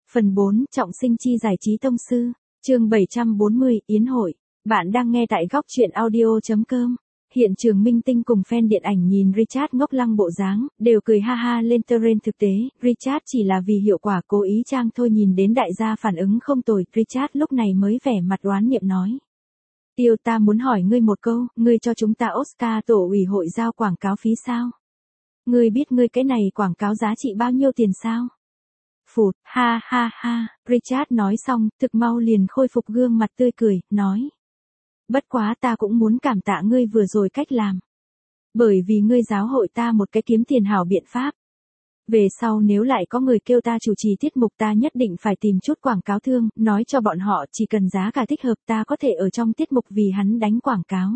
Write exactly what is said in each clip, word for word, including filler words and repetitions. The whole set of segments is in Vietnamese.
Phần bốn, Trọng sinh chi giải trí tông sư. Chương bảy trăm bốn mươi, Yến hội. Bạn đang nghe tại góc truyện audio chấm com. Hiện trường minh tinh cùng fan điện ảnh nhìn Richard ngốc lăng bộ dáng, đều cười ha ha lên terrain. Thực tế, Richard chỉ là vì hiệu quả cố ý trang thôi. Nhìn đến đại gia phản ứng không tồi, Richard lúc này mới vẻ mặt đoán niệm nói. Tiêu, ta muốn hỏi ngươi một câu, ngươi cho chúng ta Oscar tổ ủy hội giao quảng cáo phí sao? Ngươi biết ngươi cái này quảng cáo giá trị bao nhiêu tiền sao? Phụt, ha ha ha, Richard nói xong, thực mau liền khôi phục gương mặt tươi cười, nói. Bất quá ta cũng muốn cảm tạ ngươi vừa rồi cách làm. Bởi vì ngươi giáo hội ta một cái kiếm tiền hảo biện pháp. Về sau nếu lại có người kêu ta chủ trì tiết mục, ta nhất định phải tìm chút quảng cáo thương, nói cho bọn họ chỉ cần giá cả thích hợp ta có thể ở trong tiết mục vì hắn đánh quảng cáo.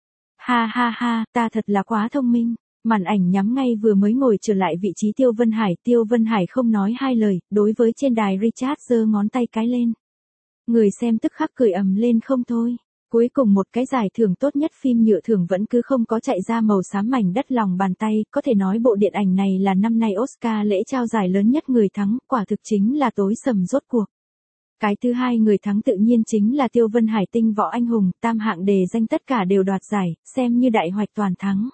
Ha ha ha, ta thật là quá thông minh. Màn ảnh nhắm ngay vừa mới ngồi trở lại vị trí Tiêu Vân Hải. Tiêu Vân Hải không nói hai lời, đối với trên đài Richard giơ ngón tay cái lên. Người xem tức khắc cười ầm lên không thôi. Cuối cùng một cái giải thưởng tốt nhất phim nhựa thưởng vẫn cứ không có chạy ra, màu xám mảnh đất lòng bàn tay. Có thể nói bộ điện ảnh này là năm nay Oscar lễ trao giải lớn nhất, người thắng quả thực chính là tối sầm rốt cuộc. Cái thứ hai người thắng tự nhiên chính là Tiêu Vân Hải tinh võ anh hùng, tam hạng đề danh tất cả đều đoạt giải, xem như đại hoạch toàn thắng.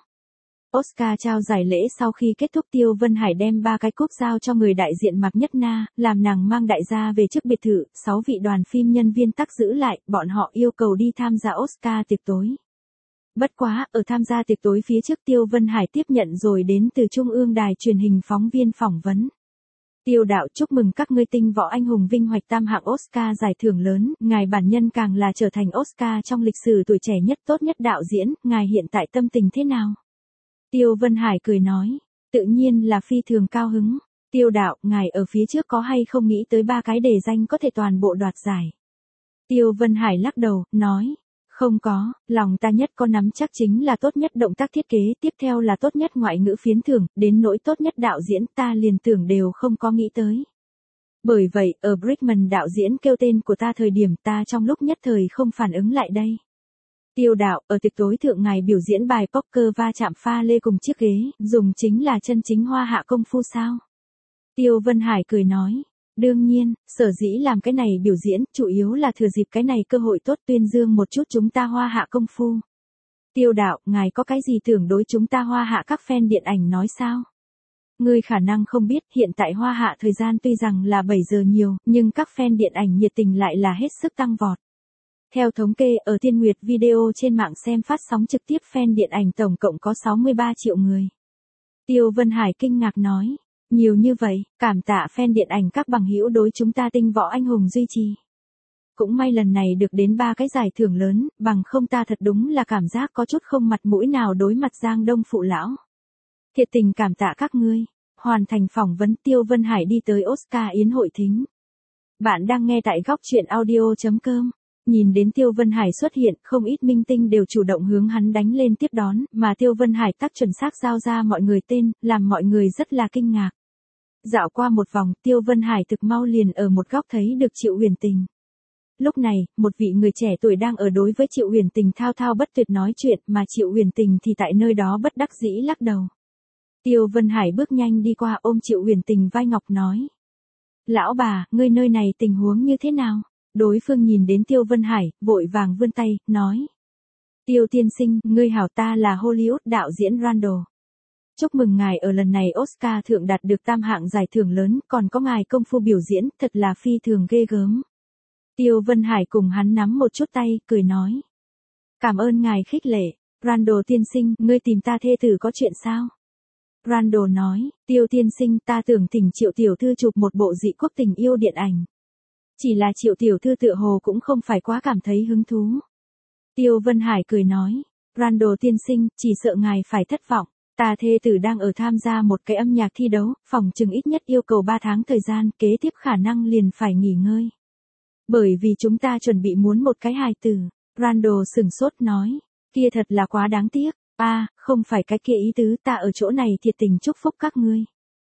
Oscar trao giải lễ sau khi kết thúc, Tiêu Vân Hải đem ba cái cúp giao cho người đại diện Mạc Nhất Na, làm nàng mang đại gia về trước biệt thự. Sáu vị đoàn phim nhân viên tắc giữ lại, bọn họ yêu cầu đi tham gia Oscar tiệc tối. Bất quá, ở tham gia tiệc tối phía trước, Tiêu Vân Hải tiếp nhận rồi đến từ Trung ương đài truyền hình phóng viên phỏng vấn. Tiêu đạo, chúc mừng các ngươi tinh võ anh hùng vinh hoạch tam hạng Oscar giải thưởng lớn, ngài bản nhân càng là trở thành Oscar trong lịch sử tuổi trẻ nhất tốt nhất đạo diễn, ngài hiện tại tâm tình thế nào? Tiêu Vân Hải cười nói, tự nhiên là phi thường cao hứng. Tiêu đạo, ngài ở phía trước có hay không nghĩ tới ba cái đề danh có thể toàn bộ đoạt giải? Tiêu Vân Hải lắc đầu, nói, không có, lòng ta nhất có nắm chắc chính là tốt nhất động tác thiết kế, tiếp theo là tốt nhất ngoại ngữ phiến thưởng, đến nỗi tốt nhất đạo diễn ta liền tưởng đều không có nghĩ tới. Bởi vậy, ở Brickman đạo diễn kêu tên của ta thời điểm, ta trong lúc nhất thời không phản ứng lại đây. Tiêu đạo, ở tiệc tối thượng ngài biểu diễn bài poker va chạm pha lê cùng chiếc ghế, dùng chính là chân chính hoa hạ công phu sao? Tiêu Vân Hải cười nói, đương nhiên, sở dĩ làm cái này biểu diễn, chủ yếu là thừa dịp cái này cơ hội tốt tuyên dương một chút chúng ta hoa hạ công phu. Tiêu đạo, ngài có cái gì tưởng đối chúng ta hoa hạ các fan điện ảnh nói sao? Ngươi khả năng không biết, hiện tại hoa hạ thời gian tuy rằng là bảy giờ nhiều, nhưng các fan điện ảnh nhiệt tình lại là hết sức tăng vọt. Theo thống kê, ở Thiên Nguyệt Video trên mạng xem phát sóng trực tiếp fan điện ảnh tổng cộng có sáu mươi ba triệu người. Tiêu Vân Hải kinh ngạc nói, nhiều như vậy, cảm tạ fan điện ảnh các bằng hữu đối chúng ta tinh võ anh hùng duy trì. Cũng may lần này được đến ba cái giải thưởng lớn, bằng không ta thật đúng là cảm giác có chút không mặt mũi nào đối mặt Giang Đông phụ lão. Thiệt tình cảm tạ các ngươi. Hoàn thành phỏng vấn, Tiêu Vân Hải đi tới Oscar yến hội thính. Bạn đang nghe tại góc truyện audio chấm com. Nhìn đến Tiêu Vân Hải xuất hiện, không ít minh tinh đều chủ động hướng hắn đánh lên tiếp đón, mà Tiêu Vân Hải tắc chuẩn xác giao ra mọi người tên, làm mọi người rất là kinh ngạc. Dạo qua một vòng, Tiêu Vân Hải thực mau liền ở một góc thấy được Triệu Huyền Tình. Lúc này, một vị người trẻ tuổi đang ở đối với Triệu Huyền Tình thao thao bất tuyệt nói chuyện, mà Triệu Huyền Tình thì tại nơi đó bất đắc dĩ lắc đầu. Tiêu Vân Hải bước nhanh đi qua ôm Triệu Huyền Tình vai ngọc nói. Lão bà, ngươi nơi này tình huống như thế nào? Đối phương nhìn đến Tiêu Vân Hải, vội vàng vươn tay, nói. Tiêu tiên sinh, ngươi hảo, ta là Hollywood đạo diễn Randall. Chúc mừng ngài ở lần này Oscar thượng đạt được tam hạng giải thưởng lớn, còn có ngài công phu biểu diễn, thật là phi thường ghê gớm. Tiêu Vân Hải cùng hắn nắm một chút tay, cười nói. Cảm ơn ngài khích lệ, Randall tiên sinh, ngươi tìm ta thê tử có chuyện sao? Randall nói, Tiêu tiên sinh, ta tưởng thỉnh Triệu tiểu thư chụp một bộ dị quốc tình yêu điện ảnh. Chỉ là Triệu tiểu thư tựa hồ cũng không phải quá cảm thấy hứng thú. Tiêu Vân Hải cười nói, Randall tiên sinh, chỉ sợ ngài phải thất vọng. Ta thê tử đang ở tham gia một cái âm nhạc thi đấu, phòng chừng ít nhất yêu cầu ba tháng thời gian, kế tiếp khả năng liền phải nghỉ ngơi. Bởi vì chúng ta chuẩn bị muốn một cái hài tử. Randall sừng sốt nói, kia thật là quá đáng tiếc. A, à, không phải cái kia ý tứ, ta ở chỗ này thiệt tình chúc phúc các ngươi.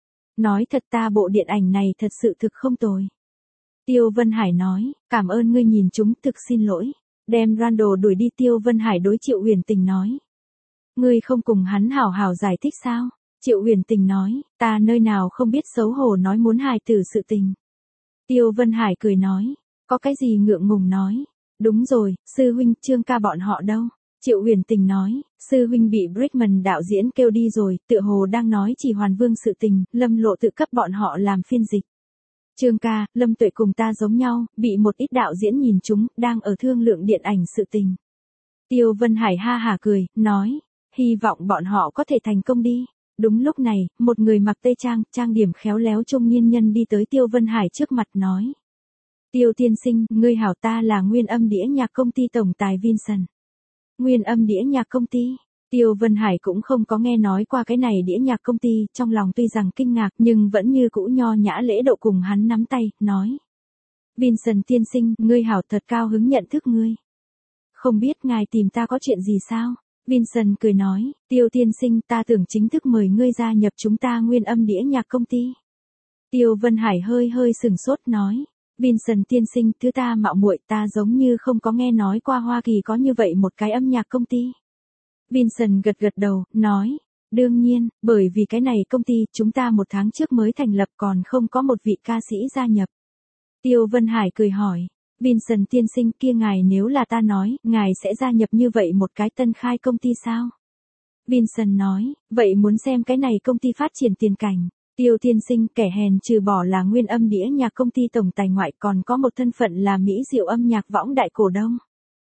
Nói thật, ta bộ điện ảnh này thật sự thực không tồi. Tiêu Vân Hải nói, cảm ơn ngươi nhìn chúng, thực xin lỗi. Đem Randall đuổi đi. Tiêu Vân Hải đối Triệu Huyền Tình nói. Ngươi không cùng hắn hảo hảo giải thích sao? Triệu Huyền Tình nói, ta nơi nào không biết xấu hổ nói muốn hài tử sự tình. Tiêu Vân Hải cười nói, có cái gì ngượng ngùng nói. Đúng rồi, sư huynh, Trương ca bọn họ đâu? Triệu Huyền Tình nói, sư huynh bị Brickman đạo diễn kêu đi rồi, tựa hồ đang nói chỉ Hoàn Vương sự tình, Lâm Lộ tự cấp bọn họ làm phiên dịch. Trương ca, Lâm Tuệ cùng ta giống nhau, bị một ít đạo diễn nhìn chúng, đang ở thương lượng điện ảnh sự tình. Tiêu Vân Hải ha hả cười, nói, hy vọng bọn họ có thể thành công đi. Đúng lúc này, một người mặc tây trang, trang điểm khéo léo trung niên nhân đi tới Tiêu Vân Hải trước mặt nói. Tiêu tiên sinh, ngươi hảo, ta là Nguyên Âm đĩa nhạc công ty tổng tài Vincent. Nguyên Âm đĩa nhạc công ty. Tiêu Vân Hải cũng không có nghe nói qua cái này đĩa nhạc công ty, trong lòng tuy rằng kinh ngạc nhưng vẫn như cũ nho nhã lễ độ cùng hắn nắm tay, nói. Vincent tiên sinh, ngươi hảo, thật cao hứng nhận thức ngươi. Không biết ngài tìm ta có chuyện gì sao? Vincent cười nói, Tiêu tiên sinh, ta tưởng chính thức mời ngươi gia nhập chúng ta Nguyên Âm đĩa nhạc công ty. Tiêu Vân Hải hơi hơi sừng sốt nói, Vincent tiên sinh, thứ ta mạo muội, ta giống như không có nghe nói qua Hoa Kỳ có như vậy một cái âm nhạc công ty. Vincent gật gật đầu, nói, đương nhiên, bởi vì cái này công ty chúng ta một tháng trước mới thành lập còn không có một vị ca sĩ gia nhập. Tiêu Vân Hải cười hỏi, Vincent tiên sinh, kia ngài nếu là ta nói, ngài sẽ gia nhập như vậy một cái tân khai công ty sao? Vincent nói, vậy muốn xem cái này công ty phát triển tiền cảnh. Tiêu tiên sinh, kẻ hèn trừ bỏ là Nguyên Âm đĩa nhạc công ty tổng tài ngoại còn có một thân phận là Mỹ Diệu âm nhạc võng đại cổ đông.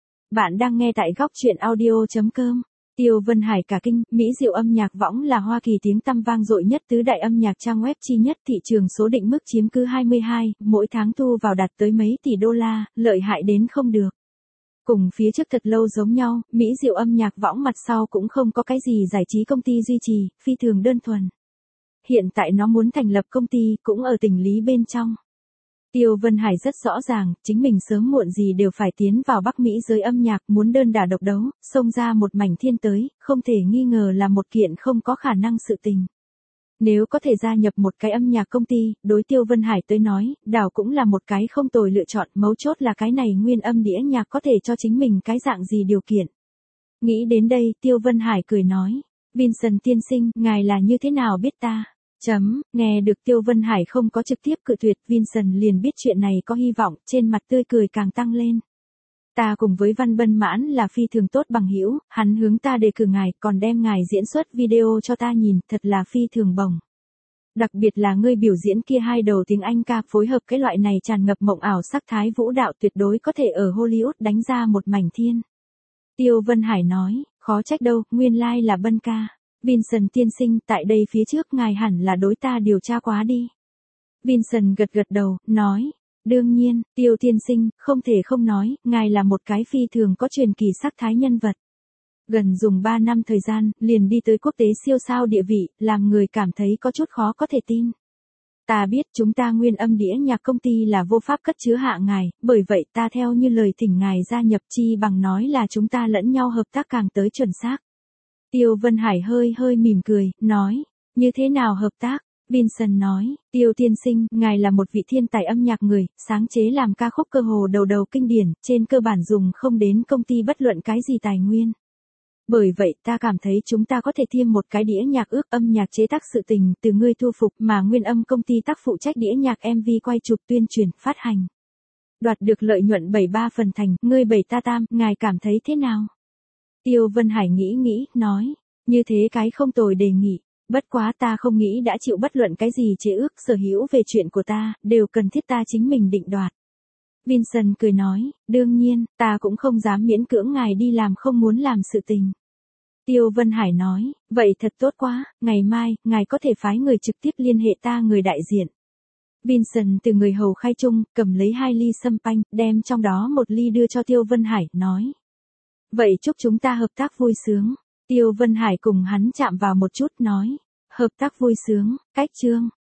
Bạn đang nghe tại góc truyện audio chấm com. Tiêu Vân Hải cả kinh, Mỹ Diệu âm nhạc võng là Hoa Kỳ tiếng tăm vang dội nhất tứ đại âm nhạc trang web chi nhất, thị trường số định mức chiếm cứ hai mươi hai, mỗi tháng thu vào đạt tới mấy tỷ đô la, lợi hại đến không được. Cùng phía trước thật lâu giống nhau, Mỹ Diệu âm nhạc võng mặt sau cũng không có cái gì giải trí công ty duy trì, phi thường đơn thuần. Hiện tại nó muốn thành lập công ty cũng ở tỉnh Lý bên trong. Tiêu Vân Hải rất rõ ràng, chính mình sớm muộn gì đều phải tiến vào Bắc Mỹ giới âm nhạc, muốn đơn đả độc đấu, xông ra một mảnh thiên tới, không thể nghi ngờ là một kiện không có khả năng sự tình. Nếu có thể gia nhập một cái âm nhạc công ty, đối Tiêu Vân Hải tới nói, đảo cũng là một cái không tồi lựa chọn, mấu chốt là cái này Nguyên Âm đĩa nhạc có thể cho chính mình cái dạng gì điều kiện. Nghĩ đến đây, Tiêu Vân Hải cười nói, Vincent tiên sinh, ngài là như thế nào biết ta? Chấm, nghe được Tiêu Vân Hải không có trực tiếp cự tuyệt, Vincent liền biết chuyện này có hy vọng, trên mặt tươi cười càng tăng lên. Ta cùng với Văn Bân Mãn là phi thường tốt bằng hữu, hắn hướng ta đề cử ngài, còn đem ngài diễn xuất video cho ta nhìn, thật là phi thường bổng. Đặc biệt là ngươi biểu diễn kia hai đầu tiếng Anh ca phối hợp cái loại này tràn ngập mộng ảo sắc thái vũ đạo tuyệt đối có thể ở Hollywood đánh ra một mảnh thiên. Tiêu Vân Hải nói, khó trách đâu, nguyên lai like là Bân ca. Vincent tiên sinh, tại đây phía trước ngài hẳn là đối ta điều tra quá đi. Vincent gật gật đầu, nói, đương nhiên, Tiêu tiên sinh, không thể không nói, ngài là một cái phi thường có truyền kỳ sắc thái nhân vật. Gần dùng ba năm thời gian, liền đi tới quốc tế siêu sao địa vị, làm người cảm thấy có chút khó có thể tin. Ta biết chúng ta Nguyên Âm đĩa nhạc công ty là vô pháp cất chứa hạ ngài, bởi vậy ta theo như lời thỉnh ngài gia nhập, chi bằng nói là chúng ta lẫn nhau hợp tác càng tới chuẩn xác. Tiêu Vân Hải hơi hơi mỉm cười, nói, như thế nào hợp tác? Vincent nói, Tiêu tiên sinh, ngài là một vị thiên tài âm nhạc người, sáng chế làm ca khúc cơ hồ đầu đầu kinh điển, trên cơ bản dùng không đến công ty bất luận cái gì tài nguyên. Bởi vậy ta cảm thấy chúng ta có thể thêm một cái đĩa nhạc ước âm nhạc chế tác sự tình từ ngươi thu phục mà Nguyên Âm công ty tác phụ trách đĩa nhạc em vê quay chụp tuyên truyền, phát hành. Đoạt được lợi nhuận bảy ba phần thành, ngươi bảy ta tam, ngài cảm thấy thế nào? Tiêu Vân Hải nghĩ nghĩ, nói, như thế cái không tồi đề nghị, bất quá ta không nghĩ đã chịu bất luận cái gì chế ước sở hữu về chuyện của ta, đều cần thiết ta chính mình định đoạt. Vincent cười nói, đương nhiên, ta cũng không dám miễn cưỡng ngài đi làm không muốn làm sự tình. Tiêu Vân Hải nói, vậy thật tốt quá, ngày mai, ngài có thể phái người trực tiếp liên hệ ta người đại diện. Vincent từ người hầu khai trung, cầm lấy hai ly sâm panh, đem trong đó một ly đưa cho Tiêu Vân Hải, nói. Vậy chúc chúng ta hợp tác vui sướng. Tiêu Vân Hải cùng hắn chạm vào một chút, nói. Hợp tác vui sướng, cách chương.